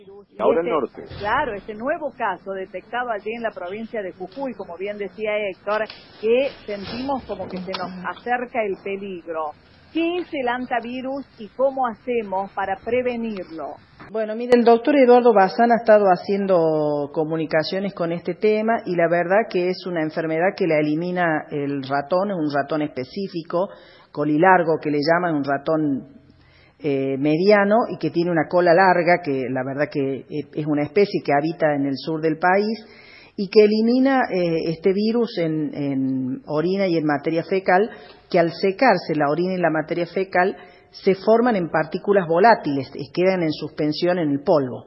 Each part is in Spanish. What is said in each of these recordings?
Y Ahora el norte. Claro, este nuevo caso detectado allí en la provincia de Jujuy, como bien decía Héctor, que sentimos como que se nos acerca el peligro. ¿Qué es el hantavirus y cómo hacemos para prevenirlo? Bueno, mire, el doctor Eduardo Bazán ha estado haciendo comunicaciones con este tema y la verdad que es una enfermedad que la elimina el ratón, es un ratón específico, colilargo que le llaman, un ratón mediano y que tiene una cola larga, que la verdad que es una especie que habita en el sur del país y que elimina este virus en orina y en materia fecal, que al secarse la orina y la materia fecal se forman en partículas volátiles y quedan en suspensión en el polvo.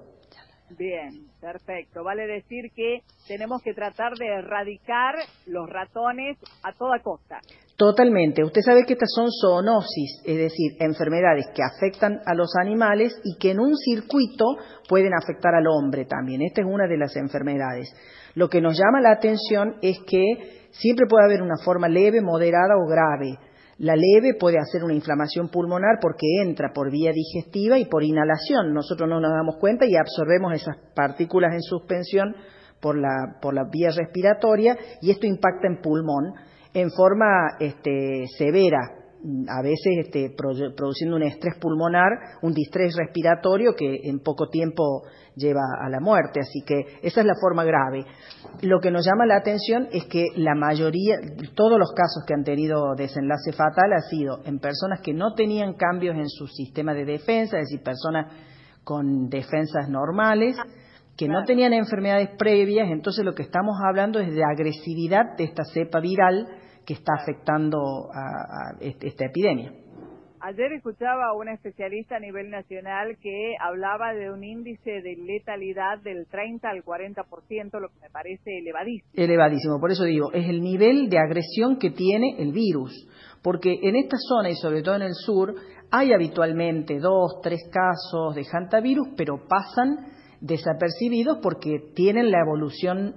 Bien, perfecto. Vale decir que tenemos que tratar de erradicar los ratones a toda costa. Totalmente. Usted sabe que estas son zoonosis, es decir, enfermedades que afectan a los animales y que en un circuito pueden afectar al hombre también. Esta es una de las enfermedades. Lo que nos llama la atención es que siempre puede haber una forma leve, moderada o grave. La leve puede hacer una inflamación pulmonar porque entra por vía digestiva y por inhalación. Nosotros no nos damos cuenta y absorbemos esas partículas en suspensión por la vía respiratoria y esto impacta en pulmón en forma severa, a veces produciendo un estrés pulmonar, un distrés respiratorio que en poco tiempo lleva a la muerte. Así que esa es la forma grave. Lo que nos llama la atención es que la mayoría, todos los casos que han tenido desenlace fatal ha sido en personas que no tenían cambios en su sistema de defensa, es decir, personas con defensas normales, que no tenían enfermedades previas. Entonces lo que estamos hablando es de agresividad de esta cepa viral que está afectando a esta epidemia. Ayer escuchaba a una especialista a nivel nacional que hablaba de un índice de letalidad del 30 al 40%, lo que me parece elevadísimo. Elevadísimo, por eso digo, es el nivel de agresión que tiene el virus, porque en esta zona y sobre todo en el sur hay habitualmente 2, 3 casos de hantavirus, pero pasan desapercibidos porque tienen la evolución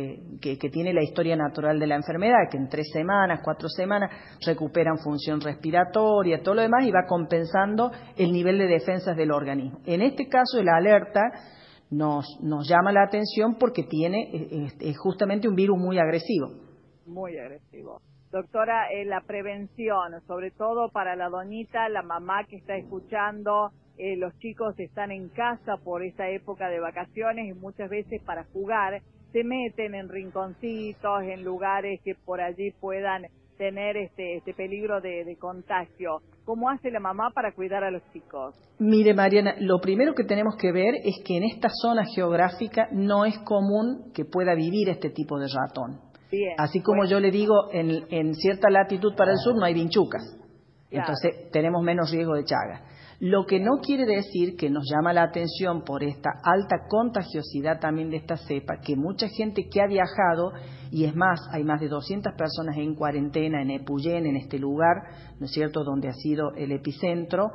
que tiene la historia natural de la enfermedad, que en 3 semanas, 4 semanas recuperan función respiratoria, todo lo demás, y va compensando el nivel de defensas del organismo. En este caso, la alerta nos llama la atención porque tiene justamente un virus muy agresivo. Muy agresivo. Doctora, la prevención, sobre todo para la doñita, la mamá que está escuchando, los chicos están en casa por esta época de vacaciones y muchas veces para jugar se meten en rinconcitos, en lugares que por allí puedan tener este peligro de contagio. ¿Cómo hace la mamá para cuidar a los chicos? Mire, Mariana, lo primero que tenemos que ver es que en esta zona geográfica no es común que pueda vivir este tipo de ratón. Bien, así como yo le digo, en cierta latitud para el sur no hay vinchucas, entonces tenemos menos riesgo de Chagas. Lo que no quiere decir que nos llama la atención por esta alta contagiosidad también de esta cepa, que mucha gente que ha viajado, y es más, hay más de 200 personas en cuarentena en Epuyén, en este lugar, ¿no es cierto?, donde ha sido el epicentro,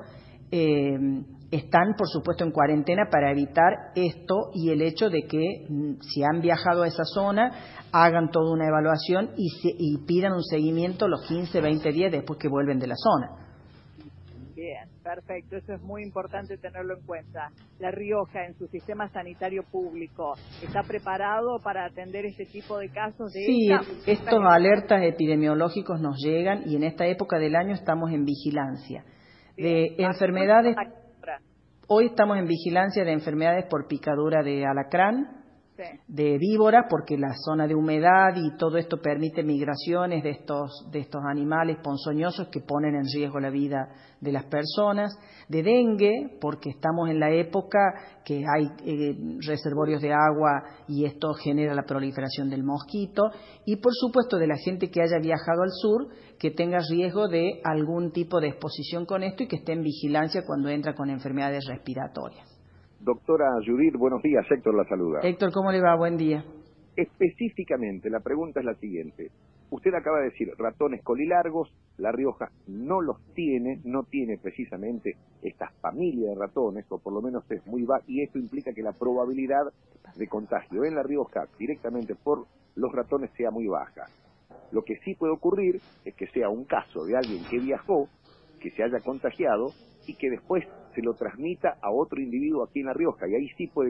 están, por supuesto, en cuarentena para evitar esto y el hecho de que si han viajado a esa zona, hagan toda una evaluación y pidan un seguimiento los 15, 20 días después que vuelven de la zona. Bien, perfecto, eso es muy importante tenerlo en cuenta. La Rioja, en su sistema sanitario público, ¿está preparado para atender este tipo de casos? Sí, estos alertas epidemiológicos nos llegan y en esta época del año estamos en vigilancia. De enfermedades, hoy estamos en vigilancia de enfermedades por picadura de alacrán, de víbora, porque la zona de humedad y todo esto permite migraciones de estos animales ponzoñosos que ponen en riesgo la vida de las personas, de dengue, porque estamos en la época que hay reservorios de agua y esto genera la proliferación del mosquito, y por supuesto de la gente que haya viajado al sur, que tenga riesgo de algún tipo de exposición con esto y que esté en vigilancia cuando entra con enfermedades respiratorias. Doctora Judith, buenos días, Héctor la saluda. Héctor, ¿cómo le va? Buen día. Específicamente, la pregunta es la siguiente. Usted acaba de decir ratones colilargos, La Rioja no los tiene, no tiene precisamente esta familia de ratones, o por lo menos es muy baja, y esto implica que la probabilidad de contagio en La Rioja directamente por los ratones sea muy baja. Lo que sí puede ocurrir es que sea un caso de alguien que viajó, que se haya contagiado y que después se lo transmita a otro individuo aquí en La Rioja, y ahí sí puede...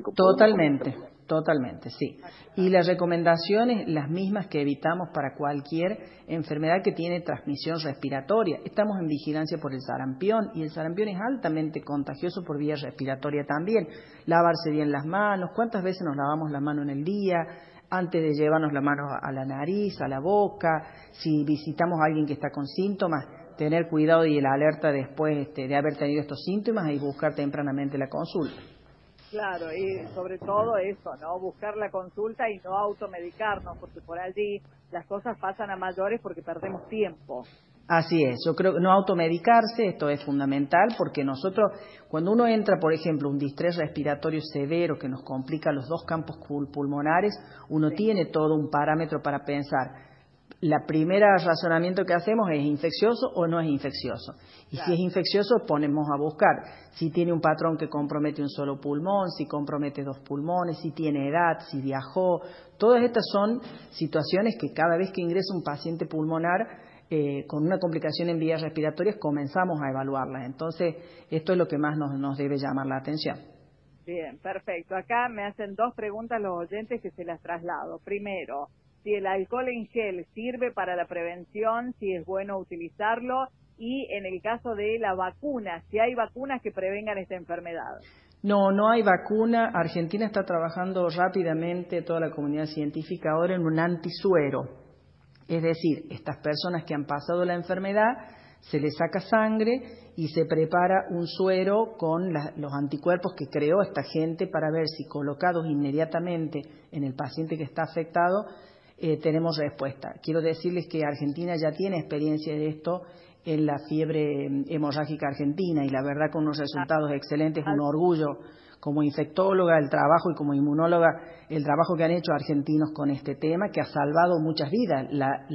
Totalmente, sí. Y las recomendaciones, las mismas que evitamos para cualquier enfermedad que tiene transmisión respiratoria. Estamos en vigilancia por el sarampión, y el sarampión es altamente contagioso por vía respiratoria también. Lavarse bien las manos, ¿cuántas veces nos lavamos la mano en el día? Antes de llevarnos la mano a la nariz, a la boca, si visitamos a alguien que está con síntomas, tener cuidado y la alerta después de haber tenido estos síntomas y buscar tempranamente la consulta. Claro, y sobre todo eso, ¿no? Buscar la consulta y no automedicarnos, porque por allí las cosas pasan a mayores porque perdemos tiempo. Así es, yo creo que no automedicarse, esto es fundamental, porque nosotros, cuando uno entra, por ejemplo, un distrés respiratorio severo que nos complica los dos campos pulmonares, uno tiene todo un parámetro para pensar. La primera razonamiento que hacemos es infeccioso o no es infeccioso. Y si es infeccioso, ponemos a buscar si tiene un patrón que compromete un solo pulmón, si compromete dos pulmones, si tiene edad, si viajó. Todas estas son situaciones que cada vez que ingresa un paciente pulmonar con una complicación en vías respiratorias comenzamos a evaluarlas. Entonces, esto es lo que más nos debe llamar la atención. Bien, perfecto. Acá me hacen dos preguntas los oyentes que se las traslado. Primero, si el alcohol en gel sirve para la prevención, si es bueno utilizarlo, y en el caso de la vacuna, si hay vacunas que prevengan esta enfermedad. No hay vacuna. Argentina está trabajando rápidamente, toda la comunidad científica ahora, en un antisuero. Es decir, estas personas que han pasado la enfermedad, se les saca sangre y se prepara un suero con los anticuerpos que creó esta gente para ver si colocados inmediatamente en el paciente que está afectado, tenemos respuesta. Quiero decirles que Argentina ya tiene experiencia de esto en la fiebre hemorrágica argentina y la verdad con unos resultados excelentes, un orgullo como infectóloga el trabajo y como inmunóloga el trabajo que han hecho argentinos con este tema que ha salvado muchas vidas.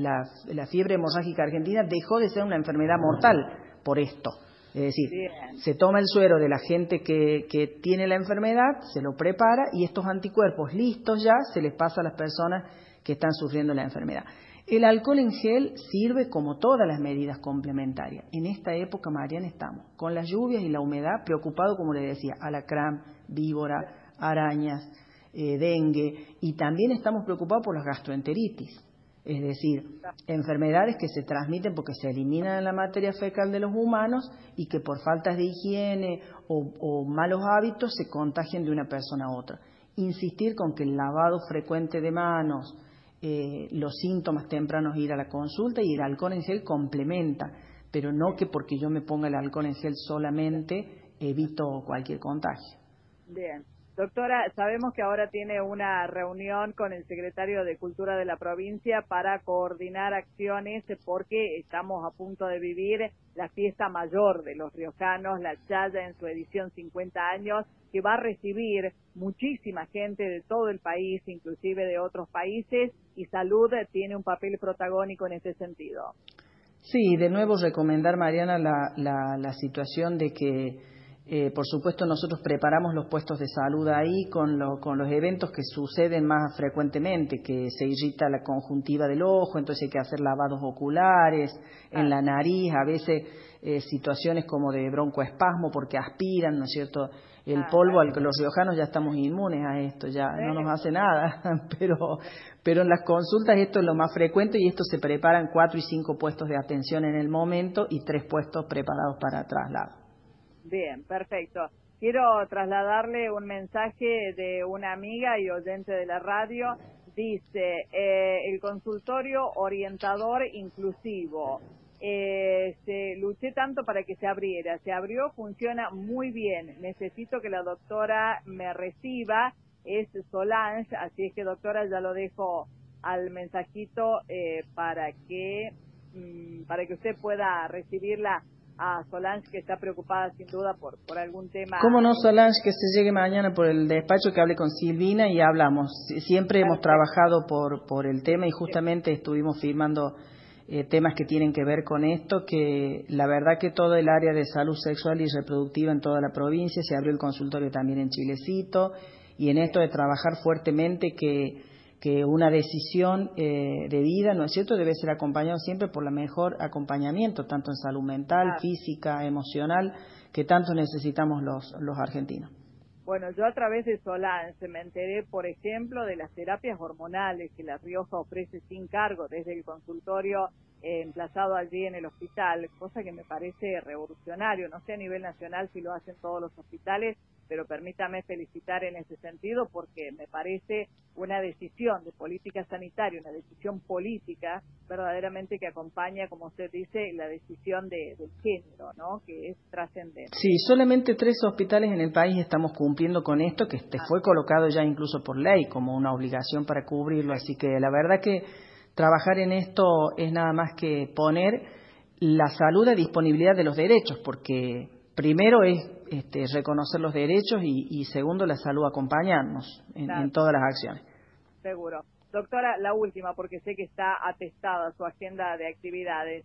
La fiebre hemorrágica argentina dejó de ser una enfermedad mortal por esto. Es decir, se toma el suero de la gente que tiene la enfermedad, se lo prepara y estos anticuerpos listos ya se les pasa a las personas que están sufriendo la enfermedad. El alcohol en gel sirve como todas las medidas complementarias. En esta época, Mariana, estamos con las lluvias y la humedad, preocupado, como le decía, alacrán, víbora, arañas, dengue, y también estamos preocupados por las gastroenteritis, es decir, enfermedades que se transmiten porque se eliminan en la materia fecal de los humanos y que por faltas de higiene o malos hábitos se contagian de una persona a otra. Insistir con que el lavado frecuente de manos, los síntomas tempranos, ir a la consulta, y el alcohol en gel complementa, pero no que porque yo me ponga el alcohol en gel solamente evito cualquier contagio. Bien. Doctora, sabemos que ahora tiene una reunión con el secretario de Cultura de la provincia para coordinar acciones porque estamos a punto de vivir la fiesta mayor de los riojanos, la Chaya, en su edición 50 años, que va a recibir muchísima gente de todo el país, inclusive de otros países, y Salud tiene un papel protagónico en ese sentido. Sí, de nuevo recomendar, Mariana, la situación de que por supuesto nosotros preparamos los puestos de salud ahí con los eventos que suceden más frecuentemente, que se irrita la conjuntiva del ojo, entonces hay que hacer lavados oculares, en la nariz, a veces situaciones como de broncoespasmo porque aspiran, ¿no es cierto?, el polvo. Los riojanos ya estamos inmunes a esto, ya no nos hace nada, pero en las consultas esto es lo más frecuente y esto se preparan 4 y 5 puestos de atención en el momento y 3 puestos preparados para traslado. Bien, perfecto. Quiero trasladarle un mensaje de una amiga y oyente de la radio. Dice, el consultorio orientador inclusivo. Luché tanto para que se abriera. Se abrió, funciona muy bien. Necesito que la doctora me reciba. Es Solange, así es que, doctora, ya lo dejo al mensajito para que usted pueda recibirla a Solange, que está preocupada sin duda por algún tema. ¿Cómo no, Solange? Que se llegue mañana por el despacho, que hable con Silvina y hablamos. Siempre hemos trabajado por el tema y justamente estuvimos firmando temas que tienen que ver con esto, que la verdad que todo el área de salud sexual y reproductiva en toda la provincia, se abrió el consultorio también en Chilecito, y en esto de trabajar fuertemente que que una decisión de vida, ¿no es cierto?, debe ser acompañado siempre por la mejor acompañamiento, tanto en salud mental, física, emocional, que tanto necesitamos los argentinos. Bueno, yo a través de Solance me enteré, por ejemplo, de las terapias hormonales que La Rioja ofrece sin cargo desde el consultorio emplazado allí en el hospital, cosa que me parece revolucionario. No sé a nivel nacional si lo hacen todos los hospitales, pero permítame felicitar en ese sentido porque me parece una decisión de política sanitaria, una decisión política verdaderamente que acompaña, como usted dice, la decisión del género, ¿no?, que es trascendente. Sí, solamente 3 hospitales en el país estamos cumpliendo con esto, que fue colocado ya incluso por ley como una obligación para cubrirlo, así que la verdad que trabajar en esto es nada más que poner la salud a disponibilidad de los derechos, porque primero es reconocer los derechos y segundo la salud acompañarnos en todas las acciones. Seguro. Doctora, la última, porque sé que está atestada su agenda de actividades.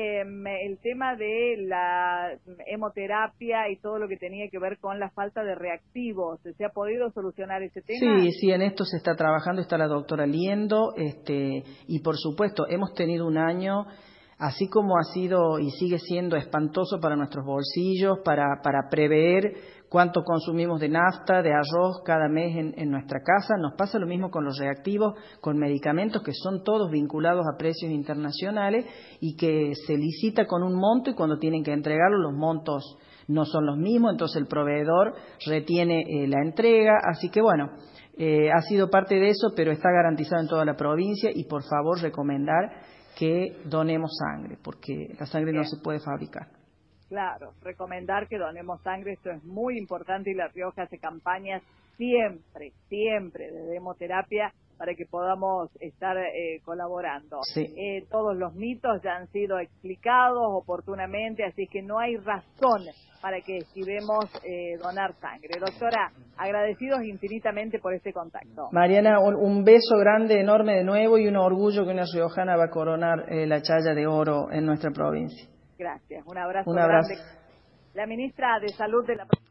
El tema de la hemoterapia y todo lo que tenía que ver con la falta de reactivos, ¿se ha podido solucionar ese tema? Sí, en esto se está trabajando, está la doctora Liendo, y por supuesto hemos tenido un año, así como ha sido y sigue siendo espantoso para nuestros bolsillos, para prever cuánto consumimos de nafta, de arroz cada mes en nuestra casa. Nos pasa lo mismo con los reactivos, con medicamentos que son todos vinculados a precios internacionales y que se licita con un monto y cuando tienen que entregarlo los montos no son los mismos, entonces el proveedor retiene la entrega. Así que bueno, ha sido parte de eso, pero está garantizado en toda la provincia y por favor recomendar que donemos sangre, porque la sangre no se puede fabricar. Claro, recomendar que donemos sangre, esto es muy importante y La Rioja hace campañas siempre de hemoterapia para que podamos estar colaborando. Sí. Todos los mitos ya han sido explicados oportunamente, así que no hay razón para que esquivemos donar sangre. Doctora, agradecidos infinitamente por este contacto. Mariana, un beso grande, enorme de nuevo y un orgullo que una riojana va a coronar la chaya de oro en nuestra provincia. Gracias, un abrazo grande. La ministra de Salud de la